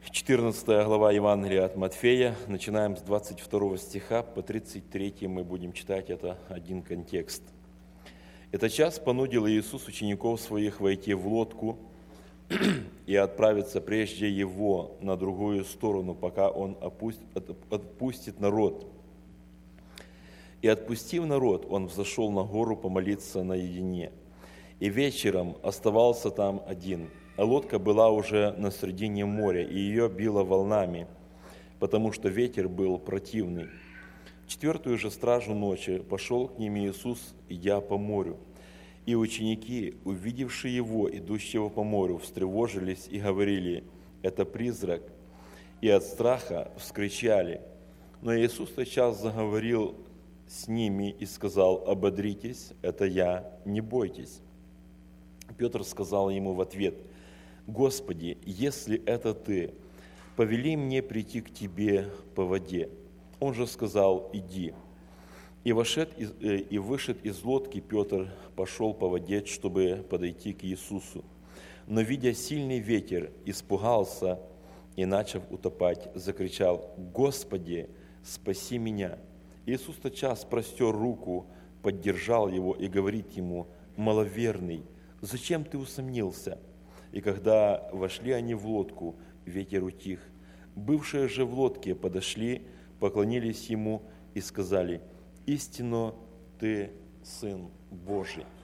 14 глава Евангелия от Матфея. Начинаем с 22 стиха по 33 мы будем читать, это один контекст. «Этот час понудил Иисус учеников своих войти в лодку и отправиться прежде Его на другую сторону, пока Он отпустит народ. И отпустив народ, Он взошел на гору помолиться наедине. И вечером оставался там один. А лодка была уже на середине моря, и ее било волнами, потому что ветер был противный. В 4-ю же стражу ночи пошел к ним Иисус, идя по морю. И ученики, увидевшие Его, идущего по морю, встревожились и говорили: «Это призрак!» И от страха вскричали. Но Иисус тотчас заговорил с ними и сказал: «Ободритесь, это Я, не бойтесь». Петр сказал Ему в ответ: «Господи, если это Ты, повели мне прийти к Тебе по воде». Он же сказал: «Иди». И вышед из лодки Петр пошел по воде, чтобы подойти к Иисусу. Но, видя сильный ветер, испугался и, начав утопать, закричал: «Господи, спаси меня!» Иисус тотчас простер руку, поддержал его и говорит ему: «Маловерный, зачем ты усомнился?» И когда вошли они в лодку, ветер утих. Бывшие же в лодке подошли, поклонились Ему и сказали: «Истинно Ты Сын Божий».